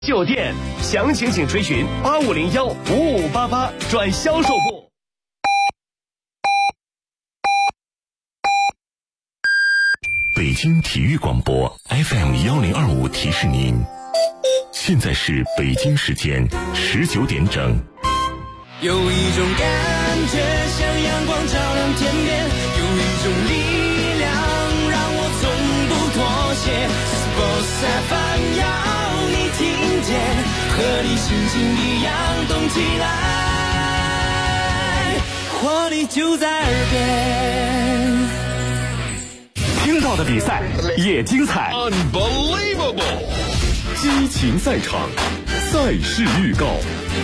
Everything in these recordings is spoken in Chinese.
酒店，详情请垂询85015588转销售部。 北京体育广播 FM1025提示您，现在是北京时间19点整。 有一种感觉像阳光照亮天边，有一种力量让我从不妥协。Sports FM 要你听见，和你心情一样动起来，活力就在耳边。 听到的比赛也精彩 Unbelievable！ 激情赛场，赛事预告。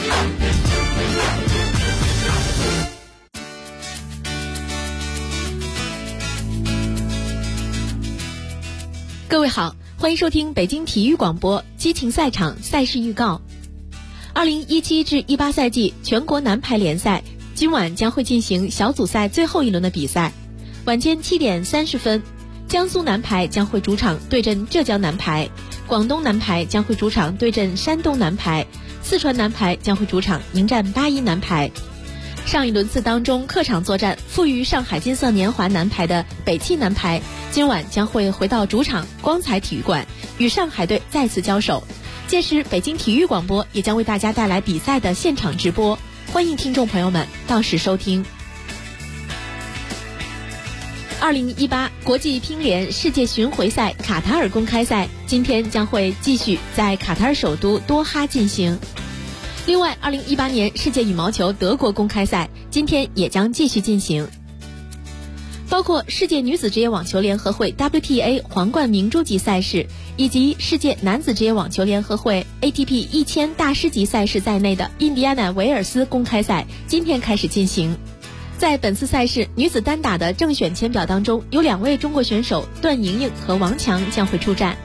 各位好，欢迎收听北京体育广播激情赛场赛事预告。2017至18赛季全国男排联赛今晚将会进行小组赛最后一轮的比赛。晚间7点30分，江苏男排将会主场对阵浙江男排，广东男排将会主场对阵山东男排，四川男排将会主场迎战八一男排。上一轮次当中客场作战负于上海金色年华男排的北汽男排，今晚将会回到主场光彩体育馆与上海队再次交手。届时北京体育广播也将为大家带来比赛的现场直播，欢迎听众朋友们到时收听。2018国际乒联世界巡回赛卡塔尔公开赛今天将会继续在卡塔尔首都多哈进行。另外2018年世界羽毛球德国公开赛今天也将继续进行。包括世界女子职业网球联合会 WTA 皇冠明珠级赛事以及世界男子职业网球联合会 ATP 1000大师级赛事在内的印第安纳维尔斯公开赛今天开始进行。在本次赛事女子单打的正选签表当中，有2位中国选手段莹莹和王强将会出战。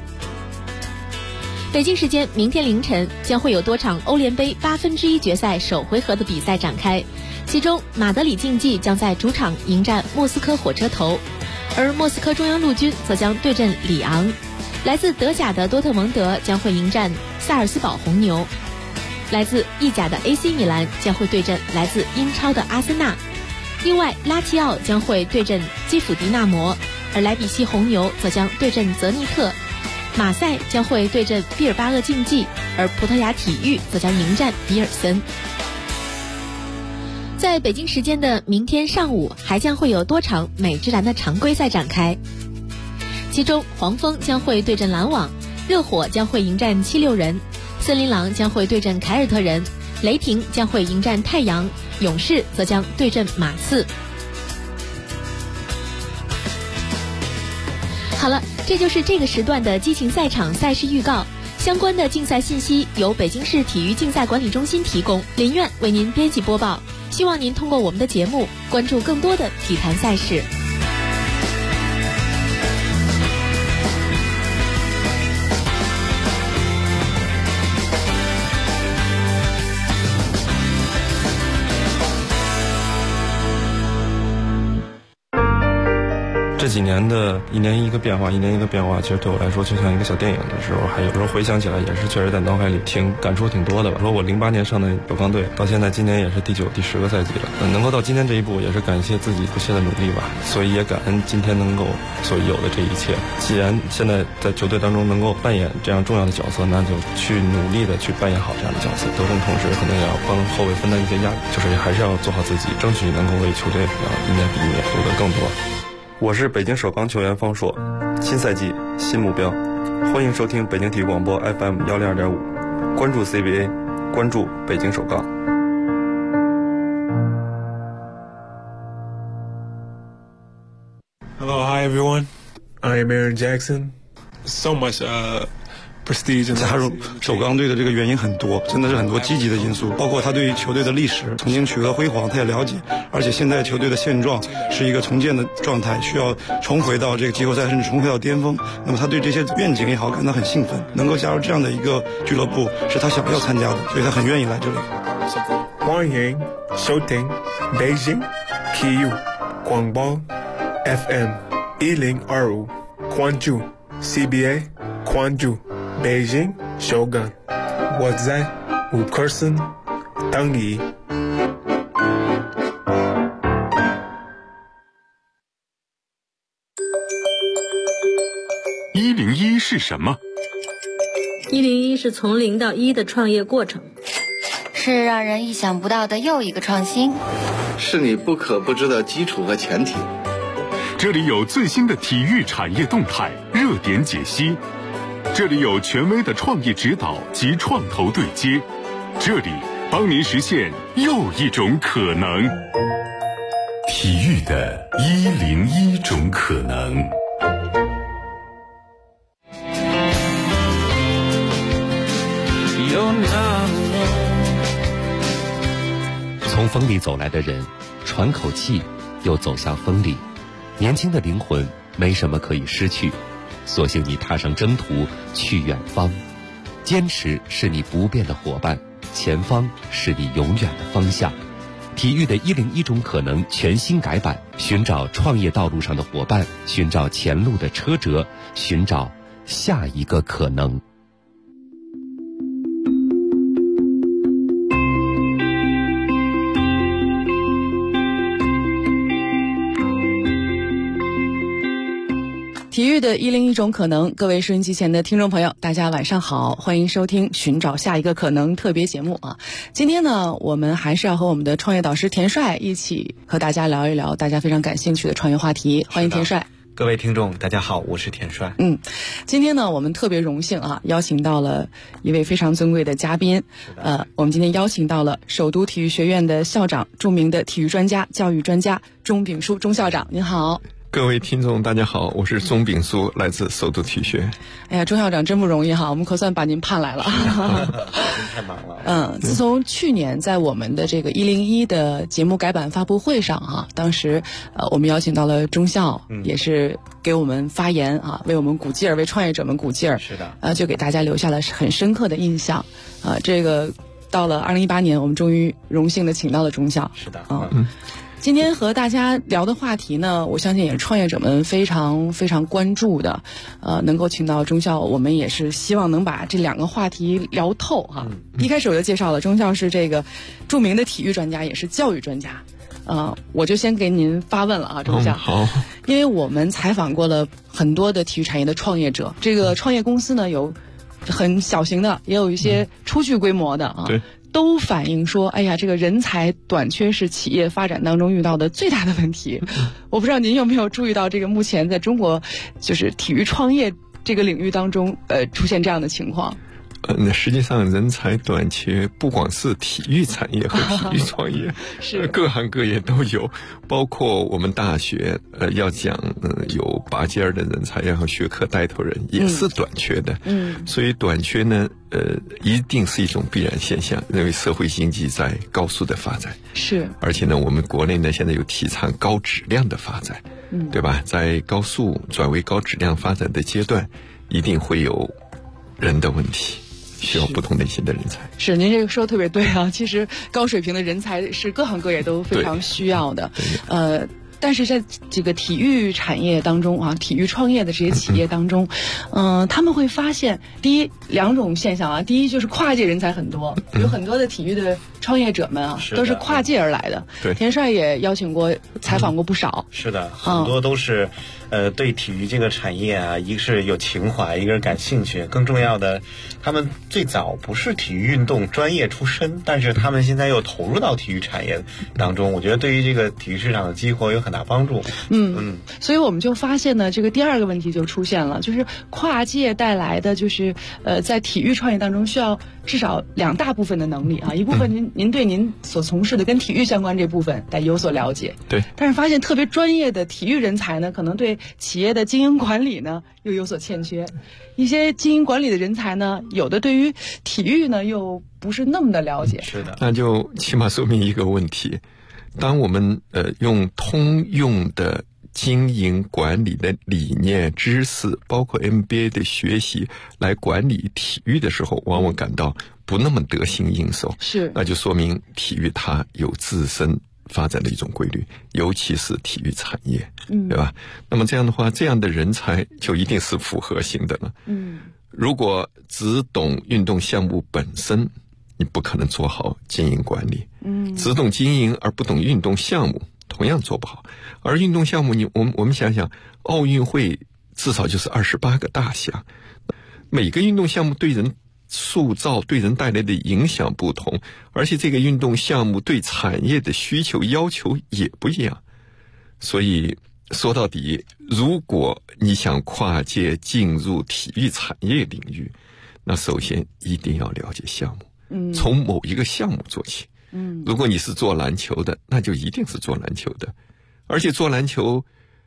北京时间明天凌晨将会有多场欧联杯1/8决赛首回合的比赛展开，其中马德里竞技将在主场迎战莫斯科火车头，而莫斯科中央陆军则将对阵里昂。来自德甲的多特蒙德将会迎战萨尔斯堡红牛，来自意甲的 AC 米兰将会对阵来自英超的阿森纳。另外拉齐奥将会对阵基辅迪纳摩，而莱比锡红牛则将对阵泽尼特。马赛将会对阵毕尔巴鄂竞技，而葡萄牙体育则将迎战比尔森。在北京时间的明天上午还将会有多场美职篮的常规赛展开，其中黄蜂将会对阵篮网，热火将会迎战76人，森林狼将会对阵凯尔特人，雷霆将会迎战太阳，勇士则将对阵马刺。好了，这就是这个时段的激情赛场赛事预告。相关的竞赛信息由北京市体育竞赛管理中心提供，林苑为您编辑播报。希望您通过我们的节目关注更多的体坛赛事。 这几年的一年一个变化，其实对我来说就像一个小电影的时候，还有时候回想起来也是确实在脑海里感触挺多的吧。说我08年上的首钢队，到现在今年也是第9、第10个赛季了，能够到今天这一步，也是感谢自己不懈的努力吧。所以也感恩今天能够所有的这一切。既然现在在球队当中能够扮演这样重要的角色，那就去努力的去扮演好这样的角色。得分同时可能也要帮后卫分担一些压力，就是还是要做好自己，争取能够为球队一年比一年夺得更多。我是北京首钢球员方硕，新赛季新目标，欢迎收听北京体育广播 FM102.5，关注 CBA， 关注北京首钢。 Hello, hi everyone. I am Aaron Jackson. So much prestige. 加入首钢队的这个原因很多，真的是很多积极的因素，包括他对于球队的历史曾经取得辉煌他也了解，而且现在球队的现状是一个重建的状态，需要重回到这个季后赛甚至重回到巅峰。那么他对这些愿景也好感到很兴奋，能够加入这样的一个俱乐部是他想要参加的，所以他很愿意来这里。 欢迎收听北京体育广播 FM1025，关注 CBA， 关注北京 Shogun， 我在5 person 等你。 101是什么 ？101是从0到1的创业过程， 是让人意想不到的又一个创新， 是你不可不知的基础和前提。 这里有最新的体育产业动态、热点解析，这里有权威的创业指导及创投对接，这里帮您实现又一种可能。体育的101种可能。 从风里走来的人，喘口气，又走向风里。年轻的灵魂没什么可以失去，索性你踏上征途去远方。坚持是你不变的伙伴，前方是你永远的方向。体育的101种可能全新改版，寻找创业道路上的伙伴，寻找前路的车辙，寻找下一个可能。 体育的101种可能，各位收音机前的听众朋友，大家晚上好，欢迎收听寻找下一个可能特别节目啊！今天呢，我们还是要和我们的创业导师田帅一起和大家聊一聊大家非常感兴趣的创业话题。欢迎田帅。 各位听众大家好，我是田帅。 今天呢，我们特别荣幸啊，邀请到了一位非常尊贵的嘉宾。我们今天邀请到了首都体育学院的校长，著名的体育专家、教育专家钟炳书钟校长，您好。 各位听众大家好，我是钟炳书，来自首都体育学院。 哎呀，钟校长真不容易哈，我们可算把您盼来了。 太忙了。 自从去年在我们的这个101的节目改版发布会上哈，当时我们邀请到了钟校，也是给我们发言啊，为我们鼓劲儿，为创业者们鼓劲儿。 是的。 就给大家留下了很深刻的印象。这个到了2018年，我们终于荣幸的请到了钟校。 是的。 今天和大家聊的话题呢，我相信也是创业者们非常非常关注的。能够请到钟校，我们也是希望能把这2个话题聊透哈。一开始我就介绍了，钟校是这个著名的体育专家，也是教育专家。我就先给您发问了啊，钟校。 好。 因为我们采访过了很多的体育产业的创业者，这个创业公司呢有很小型的，也有一些初具规模的啊。 对。 都反映说，哎呀，这个人才短缺是企业发展当中遇到的最大的问题。我不知道您有没有注意到，这个目前在中国就是体育创业这个领域当中，出现这样的情况。 那实际上人才短缺不光是体育产业和体育创业， 是各行各业都有，包括我们大学要讲有拔尖的人才，然后学科带头人也是短缺的。所以短缺呢，一定是一种必然现象，因为社会经济在高速的发展。 是。 而且呢，我们国内呢现在有提倡高质量的发展，对吧？在高速转为高质量发展的阶段，一定会有人的问题。需要不同类型的人才。 是，您这个说的特别对啊，其实高水平的人才是各行各业都非常需要的。但是在这个体育产业当中啊，体育创业的这些企业当中，他们会发现2种现象啊。第一就是跨界人才很多，有很多的体育的创业者们啊，都是跨界而来的。 对， 田帅也邀请过、采访过不少。 是的，很多都是对体育这个产业啊，一个是有情怀，一个是感兴趣，更重要的，他们最早不是体育运动专业出身，但是他们现在又投入到体育产业当中，我觉得对于这个体育市场的激活有很大帮助。 所以我们就发现呢，这个第2个问题就出现了，就是跨界带来的就是在体育创业当中需要至少2大部分的能力啊，一部分您对您所从事的跟体育相关这部分得有所了解， 对， 但是发现特别专业的体育人才呢，可能对企业的经营管理呢又有所欠缺，一些经营管理的人才呢，有的对于体育呢又不是那么的了解。 是的， 那就起码说明一个问题，当我们用通用的经营管理的理念、知识，包括 MBA 的学习来管理体育的时候，往往感到不那么得心应手。 是， 那就说明体育它有自身发展的一种规律，尤其是体育产业，对吧？那么这样的话，这样的人才就一定是复合型的了。 如果只懂运动项目本身，你不可能做好经营管理。只懂经营而不懂运动项目，同样做不好。而运动项目我们想想，奥运会至少就是28个大项，每个运动项目对人塑造、对人带来的影响不同，而且这个运动项目对产业的需求要求也不一样。所以说到底，如果你想跨界进入体育产业领域，那首先一定要了解项目，从某一个项目做起。如果你是做篮球的，那就一定是做篮球的，而且做篮球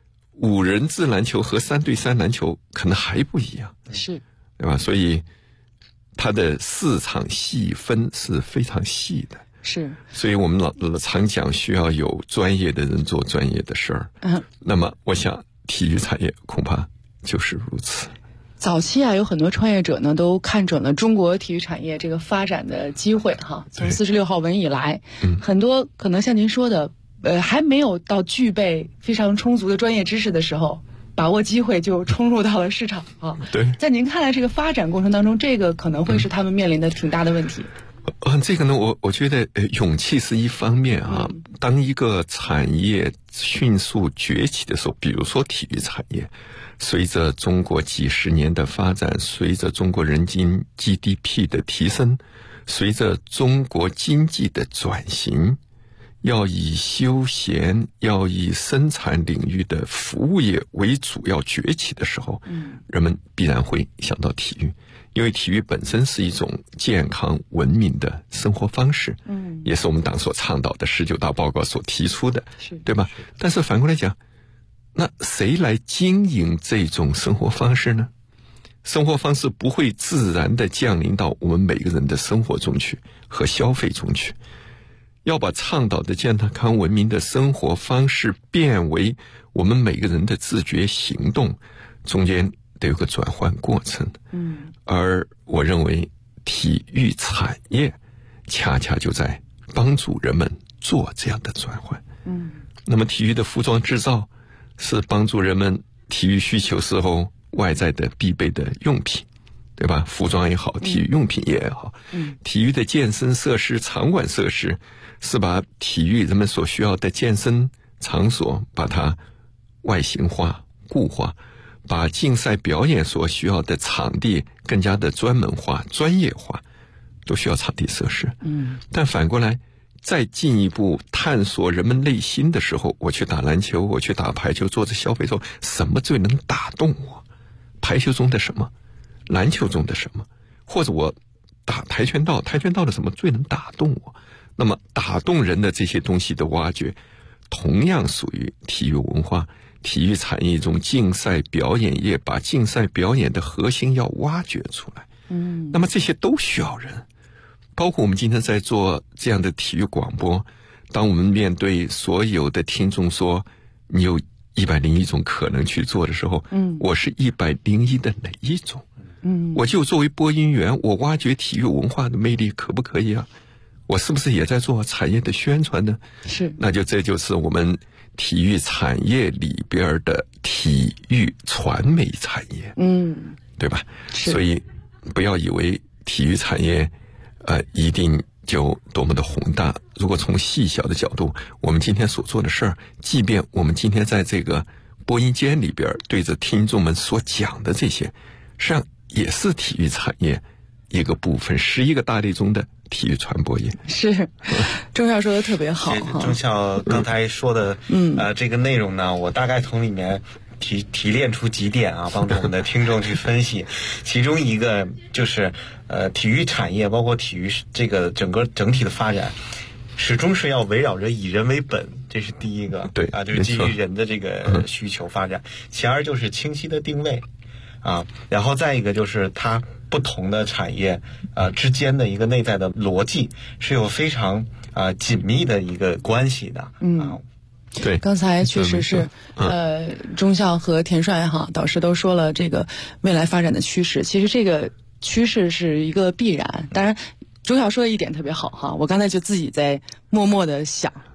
5人制篮球和3对3篮球可能还不一样， 是， 对吧？所以它的市场细分是非常细的， 是。 所以我们常讲需要有专业的人做专业的事儿。那么我想体育产业恐怕就是如此。 早期有很多创业者呢都看准了中国体育产业这个发展的机会哈。从46号文以来，很多可能像您说的，还没有到具备非常充足的专业知识的时候，把握机会就冲入到了市场啊。 对， 在您看来，这个发展过程当中，这个可能会是他们面临的挺大的问题。 这个呢，我觉得勇气是一方面啊。当一个产业迅速崛起的时候，比如说体育产业，随着中国几十年的发展，随着中国人均 GDP 的提升，随着中国经济的转型，要以休闲、要以生产领域的服务业为主要崛起的时候，人们必然会想到体育。因为体育本身是一种健康文明的生活方式，也是我们党所倡导的19大报告所提出的，对吧？但是反过来讲，那谁来经营这种生活方式呢？生活方式不会自然地降临到我们每个人的生活中去和消费中去，要把倡导的健康文明的生活方式变为我们每个人的自觉行动，中间得有个转换过程。而我认为体育产业恰恰就在帮助人们做这样的转换。那么体育的服装制造是帮助人们体育需求时候外在的必备的用品，对吧？服装也好，体育用品也好。体育的健身设施、场馆设施是把体育人们所需要的健身场所把它外形化、固化，把竞赛表演所需要的场地更加的专门化、专业化，都需要场地设施。但反过来再进一步探索人们内心的时候，我去打篮球，我去打排球，做着消费中，什么最能打动我？排球中的什么？篮球中的什么？或者我打跆拳道，跆拳道的什么最能打动我？那么打动人的这些东西的挖掘，同样属于体育文化、体育产业中竞赛表演业，把竞赛表演的核心要挖掘出来。那么这些都需要人，包括我们今天在做这样的体育广播，当我们面对所有的听众说你有101种可能去做的时候，我是101的哪一种？我就作为播音员，我挖掘体育文化的魅力可不可以啊？我是不是也在做产业的宣传呢？ 是， 那这就是我们体育产业里边的体育传媒产业，对吧？所以不要以为体育产业一定就多么的宏大。如果从细小的角度，我们今天所做的事儿，即便我们今天在这个播音间里边对着听众们所讲的这些，实际上也是体育产业一个部分，11个大类中的体育传播业。 是，钟校说的特别好。 钟校刚才说的，这个内容呢，我大概从里面提炼出几点啊，帮助我们的听众去分析。其中一个就是体育产业，包括体育这个整体的发展，始终是要围绕着以人为本，这是第一个。 对就是基于人的这个需求发展。其二就是清晰的定位啊，然后再一个就是它不同的产业之间的一个内在的逻辑是有非常紧密的一个关系的。 对， 刚才确实是钟校和田帅导师都说了这个未来发展的趋势，其实这个趋势是一个必然。当然钟校说的一点特别好我刚才就自己在默默的想，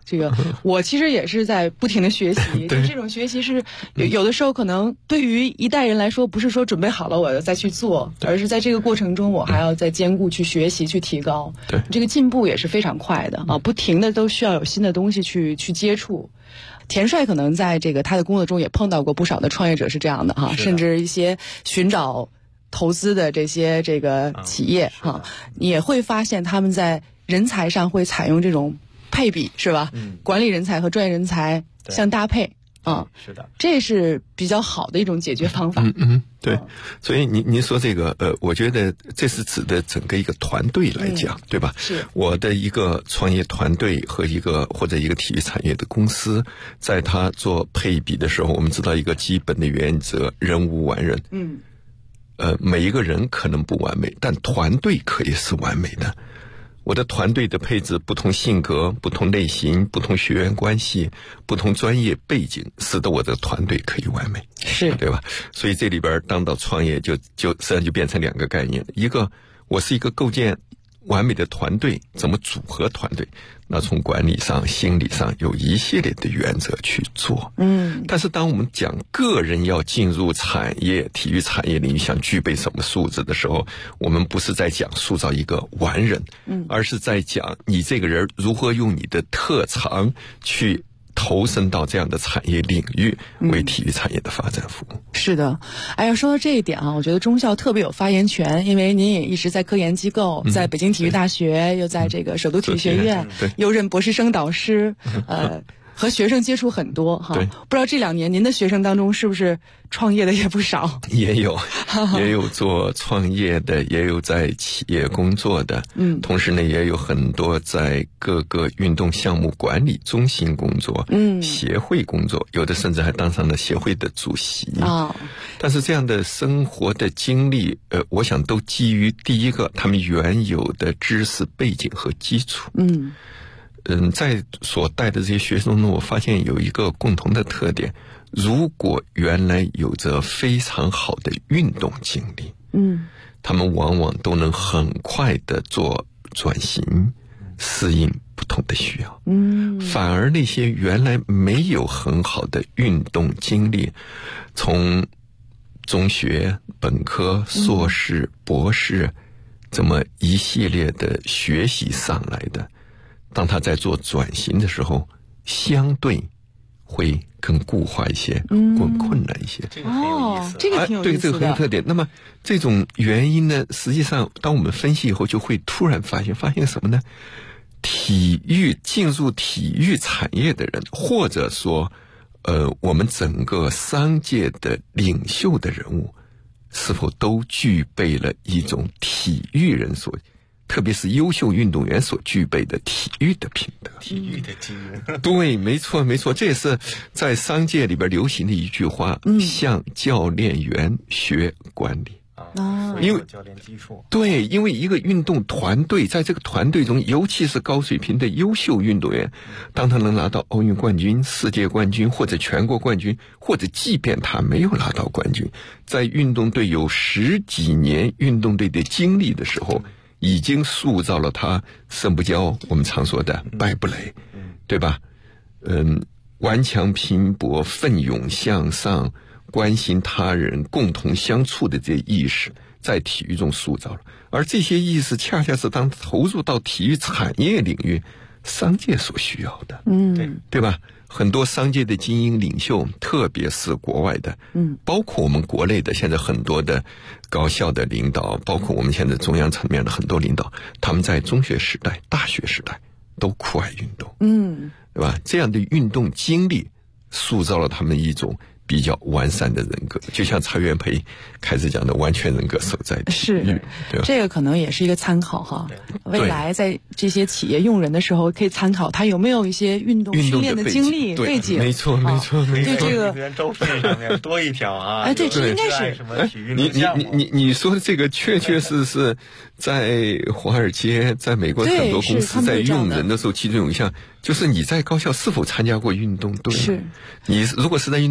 这个我其实也是在不停的学习，就这种学习是有的时候可能对于一代人来说，不是说准备好了我再去做，而是在这个过程中我还要再兼顾去学习去提高。 对， 这个进步也是非常快的啊，不停的都需要有新的东西去接触。田帅可能在这个他的工作中也碰到过不少的创业者是这样的哈，甚至一些寻找投资的这个企业哈，也会发现他们在人才上会采用这种配比，是吧？管理人才和专业人才相搭配啊， 是的， 这是比较好的一种解决方法。 对，所以您说这个我觉得这是指的整个一个团队来讲，对吧？ 是我的一个创业团队和或者一个体育产业的公司，在他做配比的时候，我们知道一个基本的原则：人无完人。每一个人可能不完美，但团队可以是完美的。我的团队的配置，不同性格、不同类型、不同血缘关系、不同专业背景，使得我的团队可以完美， 是对吧？所以这里边当到创业就实际上就变成两个概念：一个我是一个构建完美的团队，怎么组合团队？那从管理上、心理上有一系列的原则去做。但是当我们讲个人要进入产业、体育产业领域，想具备什么素质的时候，我们不是在讲塑造一个完人，而是在讲你这个人如何用你的特长去投身到这样的产业领域，为体育产业的发展服务。 是的，哎呀，说到这一点啊，我觉得中校特别有发言权，因为您也一直在科研机构，在北京体育大学，又在这个首都体育学院，又任博士生导师，和学生接触很多哈。不知道这2年您的学生当中是不是创业的也不少？ 也有做创业的，也有在企业工作的，同时呢也有很多在各个运动项目管理中心工作，协会工作，有的甚至还当上了协会的主席啊。但是这样的生活的经历，我想都基于第一个他们原有的知识背景和基础。在所带的这些学生中，我发现有一个共同的特点：如果原来有着非常好的运动经历，他们往往都能很快的做转型，适应不同的需要。反而那些原来没有很好的运动经历，从中学、本科、硕士、博士这么一系列的学习上来的，当他在做转型的时候，相对会更固化一些，更困难一些。 这个很有意思， 这个挺有意思的。 对，这个很有特点。那么这种原因呢，实际上当我们分析以后，就会突然发现什么呢？进入体育产业的人，或者说我们整个商界的领袖的人物，是否都具备了一种体育人特别是优秀运动员所具备的体育的品德， 体育的基因。 对，没错，这也是在商界里边流行的一句话：向教练员学管理。 因为教练基础。 对，因为一个运动团队，在这个团队中，尤其是高水平的优秀运动员，当他能拿到奥运冠军、世界冠军或者全国冠军，或者即便他没有拿到冠军，在运动队有10几年运动队的经历的时候，已经塑造了他胜不骄，我们常说的败不馁，对吧？顽强拼搏、奋勇向上、关心他人、共同相处的这些意识，在体育中塑造了。而这些意识恰恰是当投入到体育产业领域，商界所需要的。对吧？很多商界的精英领袖，特别是国外的，包括我们国内的，现在很多的高校的领导，包括我们现在中央层面的很多领导，他们在中学时代、大学时代都酷爱运动，对吧？这样的运动经历塑造了他们一种比较完善的人格，就像蔡元培开始讲的完全人格所在体育，对吧？ 这个可能也是一个参考哈。未来在这些企业用人的时候，可以参考他有没有一些运动训练的经历背景。 没错。 对这个招聘上面多一条啊。 哎，对，这应该是什么体育项目？ 你说的这个确是在华尔街，在美国很多公司在用人的时候，其中有一项就是你在高校是否参加过运动队？ 是。 你如果是在运动队，刚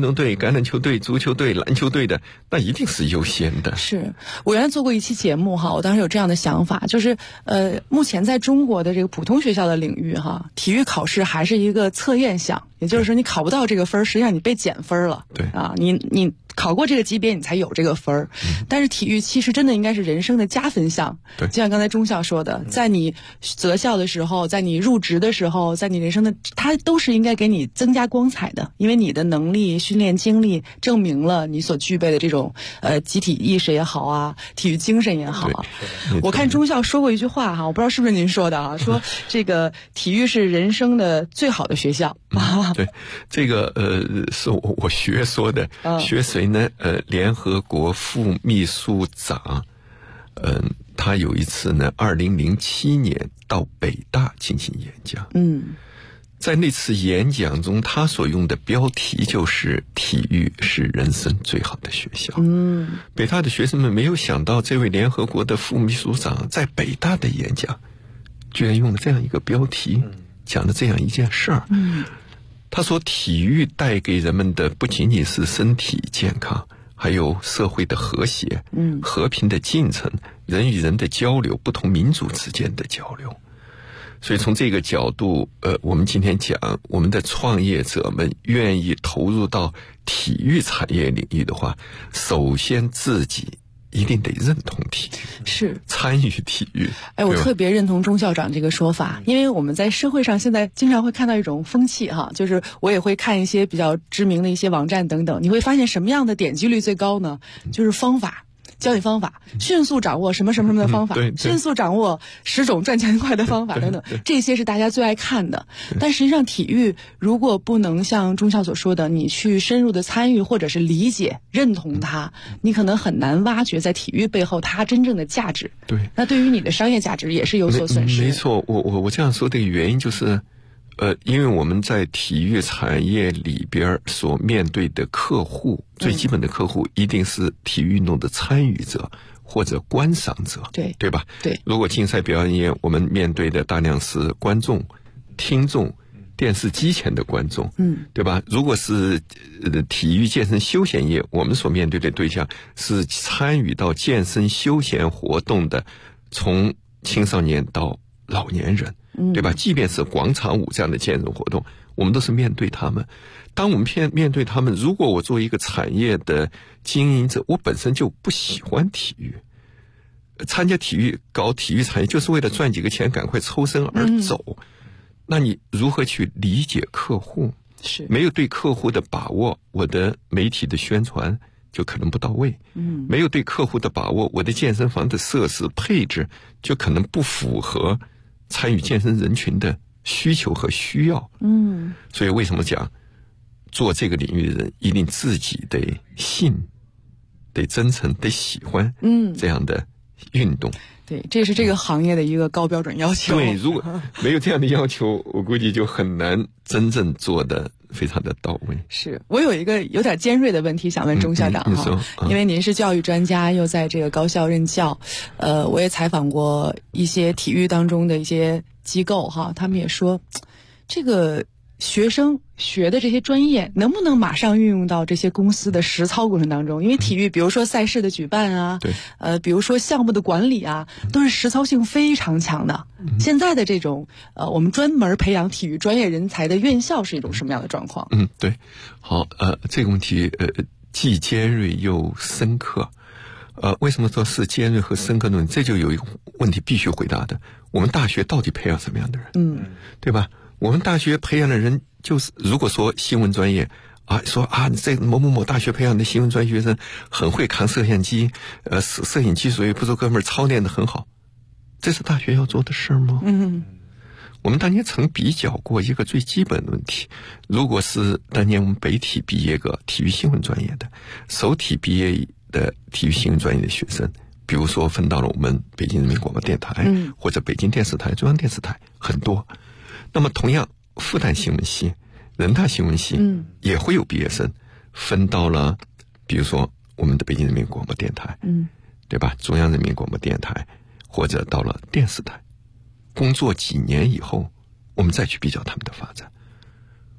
橄榄球队、足球队、篮球队的，那一定是优先的。 是我原来做过一期节目哈，我当时有这样的想法，就是目前在中国的这个普通学校的领域哈，体育考试还是一个测验项，也就是说你考不到这个分，实际上你被减分了。 对啊， 你考过这个级别，你才有这个分。但是体育其实真的应该是人生的加分项。 对， 就像刚才钟校说的，在你择校的时候，在你入职的时候，在你人生的，它都是应该给你增加光彩的，因为你的能力、训练经历证明了你所具备的这种集体意识也好啊，体育精神也好啊。我看钟校说过一句话哈，我不知道是不是您说的啊，说这个体育是人生的最好的学校。 对，这个是我学说的，学谁呢？联合国副秘书长，他有一次呢，2007年到北大进行演讲。在那次演讲中，他所用的标题就是“体育是人生最好的学校”。北大的学生们没有想到，这位联合国的副秘书长在北大的演讲，居然用了这样一个标题，讲了这样一件事儿。他说，体育带给人们的不仅仅是身体健康，还有社会的和谐、和平的进程、人与人的交流、不同民族之间的交流。所以从这个角度，我们今天讲，我们的创业者们愿意投入到体育产业领域的话，首先自己一定得认同体育， 是参与体育。 我特别认同钟校长这个说法，因为我们在社会上现在经常会看到一种风气哈，就是我也会看一些比较知名的一些网站等等，你会发现什么样的点击率最高呢？就是方法。教你方法，迅速掌握什么什么什么的方法，迅速掌握10种赚钱快的方法等等，这些是大家最爱看的。但实际上体育如果不能像钟校所说的，你去深入的参与或者是理解认同它，你可能很难挖掘在体育背后它真正的价值。 对， 那对于你的商业价值也是有所损失。 没错，我这样说的原因就是因为我们在体育产业里边所面对的客户，最基本的客户一定是体育运动的参与者或者观赏者，对吧？ 对。 如果竞赛表演，我们面对的大量是观众、听众、电视机前的观众，对吧？如果是体育健身休闲业，我们所面对的对象是参与到健身休闲活动的，从青少年到老年人。对吧？即便是广场舞这样的健身活动，我们都是面对他们。当我们面对他们，如果我作为一个产业的经营者，我本身就不喜欢体育，参加体育、搞体育产业就是为了赚几个钱，赶快抽身而走。那你如何去理解客户？ 是没有对客户的把握，我的媒体的宣传就可能不到位。没有对客户的把握，我的健身房的设施配置就可能不符合参与健身人群的需求和需要。所以为什么讲做这个领域的人一定自己得信、得真诚、得喜欢这样的运动。 对，这是这个行业的一个高标准要求。 对，如果没有这样的要求，我估计就很难真正做得非常的到位。 是我有一个有点尖锐的问题想问钟校长哈，因为您是教育专家，又在这个高校任教，我也采访过一些体育当中的一些机构哈，他们也说，这个学生学的这些专业能不能马上运用到这些公司的实操过程当中？因为体育，比如说赛事的举办啊，比如说项目的管理啊，都是实操性非常强的。现在的这种我们专门培养体育专业人才的院校是一种什么样的状况？ 对，好，这个问题既尖锐又深刻。为什么说是尖锐和深刻呢？这就有一个问题必须回答的：我们大学到底培养什么样的人？对吧？我们大学培养的人，就是如果说新闻专业说这某某某大学培养的新闻专业学生很会扛摄像机，摄影技术也不错，哥们儿操练得很好，这是大学要做的事吗？我们当年曾比较过一个最基本的问题，如果是当年我们北体毕业个体育新闻专业的，首体毕业的体育新闻专业的学生，比如说分到了我们北京人民广播电台，或者北京电视台、中央电视台，很多。那么同样，复旦新闻系、人大新闻系也会有毕业生分到了，比如说我们的北京人民广播电台，对吧？中央人民广播电台，或者到了电视台，工作几年以后，我们再去比较他们的发展。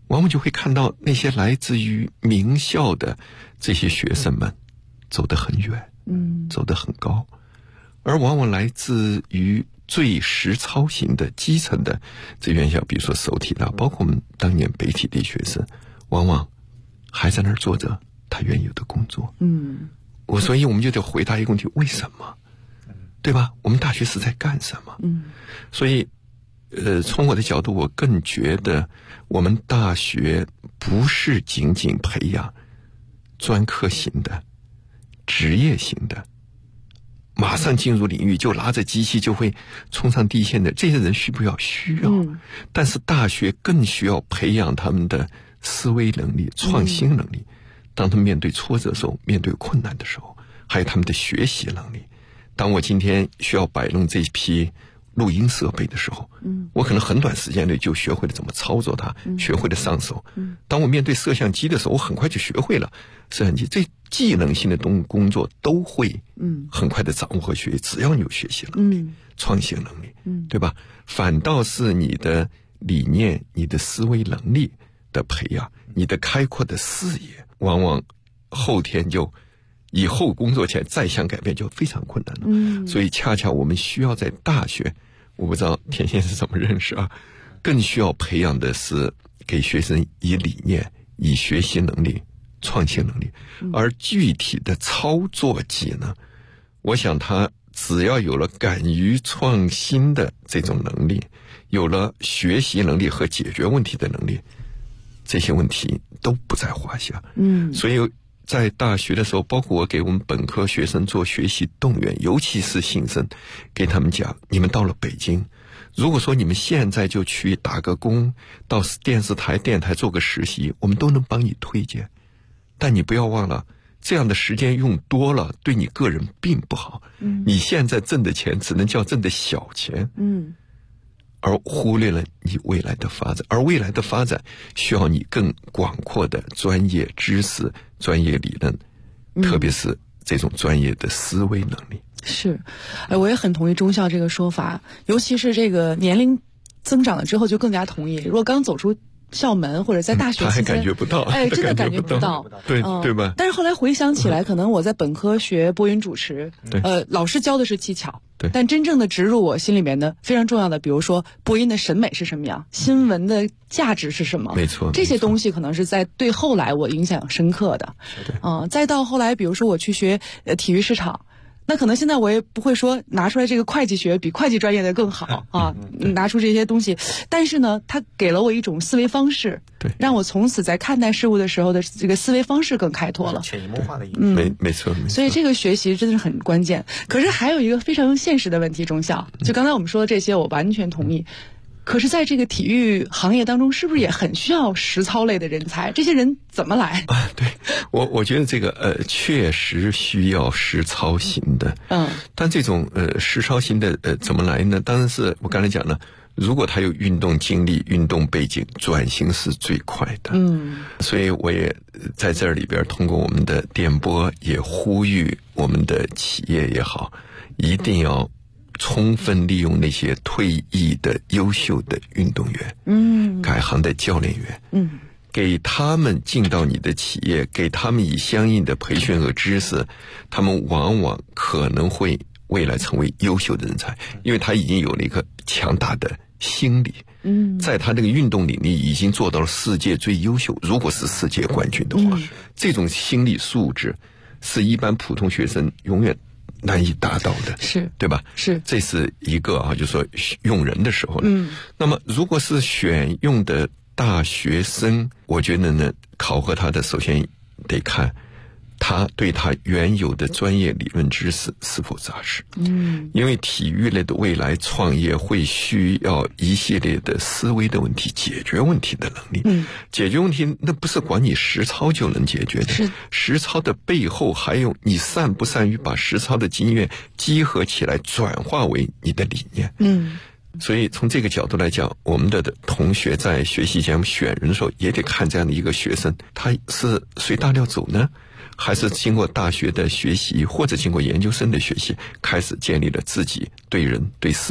往往就会看到那些来自于名校的这些学生们走得很远，走得很高，而往往来自于最实操型的基层的这院校，比如说首体大，包括我们当年北体的学生，往往还在那儿做着他原有的工作。所以我们就得回答一个问题：为什么？对吧？我们大学是在干什么？所以从我的角度，我更觉得我们大学不是仅仅培养专科型的、职业型的，马上进入领域就拿着机器就会冲上第一线的这些人需要，但是大学更需要培养他们的思维能力、创新能力。当他们面对挫折的时候，面对困难的时候，还有他们的学习能力。当我今天需要摆弄这批录音设备的时候，我可能很短时间内就学会了怎么操作它，学会了上手。当我面对摄像机的时候，我很快就学会了摄像机。这技能性的工作都会很快的掌握和学习，只要你有学习能力、创新能力，对吧？反倒是你的理念、你的思维能力的培养，你的开阔的视野，往往后天就以后工作起来再想改变就非常困难了。所以恰恰我们需要在大学，我不知道田先生怎么认识啊，更需要培养的是给学生以理念、以学习能力、创新能力，而具体的操作技能，我想他只要有了敢于创新的这种能力，有了学习能力和解决问题的能力，这些问题都不在话下。所以在大学的时候，包括我给我们本科学生做学习动员，尤其是新生，给他们讲，你们到了北京，如果说你们现在就去打个工，到电视台、电台做个实习，我们都能帮你推荐，但你不要忘了，这样的时间用多了对你个人并不好。你现在挣的钱只能叫挣的小钱，而忽略了你未来的发展，而未来的发展需要你更广阔的专业知识、专业理论，特别是这种专业的思维能力。 是，我也很同意中校这个说法，尤其是这个年龄增长了之后就更加同意。如果刚走出校门或者在大学期间， 他还感觉不到， 真的感觉不到， 对吧？ 但是后来回想起来，可能我在本科学播音主持，老师教的是技巧，但真正的植入我心里面的非常重要的，比如说播音的审美是什么样，新闻的价值是什么， 没错， 这些东西可能是在对后来我影响深刻的。再到后来，比如说我去学体育市场。那可能现在我也不会说拿出来这个会计学比会计专业的更好啊，拿出这些东西，但是呢，它给了我一种思维方式，让我从此在看待事物的时候的这个思维方式更开拓了， 潜移默化的影响。 没错。 所以这个学习真的是很关键。可是还有一个非常现实的问题，中校，就刚才我们说的这些，我完全同意。可是在这个体育行业当中，是不是也很需要实操类的人才？这些人怎么来？ 对，我觉得这个确实需要实操型的。但这种实操型的怎么来呢？当然是我刚才讲了，如果他有运动经历、运动背景，转型是最快的。所以我也在这里边通过我们的电波也呼吁我们的企业也好，一定要充分利用那些退役的优秀的运动员，改行的教练员，给他们进到你的企业，给他们以相应的培训和知识，他们往往可能会未来成为优秀的人才，因为他已经有了一个强大的心理，在他这个运动领域已经做到了世界最优秀，如果是世界冠军的话，这种心理素质是一般普通学生永远难以达到的， 是对吧？ 是， 这是一个啊，就是说用人的时候呢，那么如果是选用的大学生，我觉得呢，考核他的首先得看他对他原有的专业理论知识是否扎实。因为体育类的未来创业会需要一系列的思维的问题、解决问题的能力。解决问题那不是光你实操就能解决的，实操的背后还有你善不善于把实操的经验集合起来，转化为你的理念。所以从这个角度来讲，我们的同学在学习前选人的时候，也得看这样的一个学生，他是随大流走呢，还是经过大学的学习或者经过研究生的学习，开始建立了自己对人对事的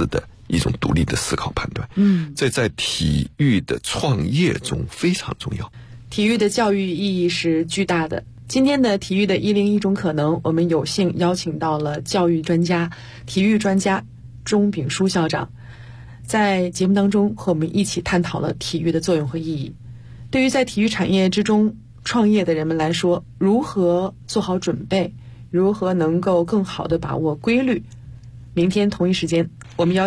一种独立的思考判断。这在体育的创业中非常重要。 体育的教育意义是巨大的。今天的体育的101种可能，我们有幸邀请到了教育专家、体育专家钟炳书校长，在节目当中和我们一起探讨了体育的作用和意义。对于在体育产业之中创业的人们来说，如何做好准备，如何能够更好地把握规律，明天同一时间我们邀请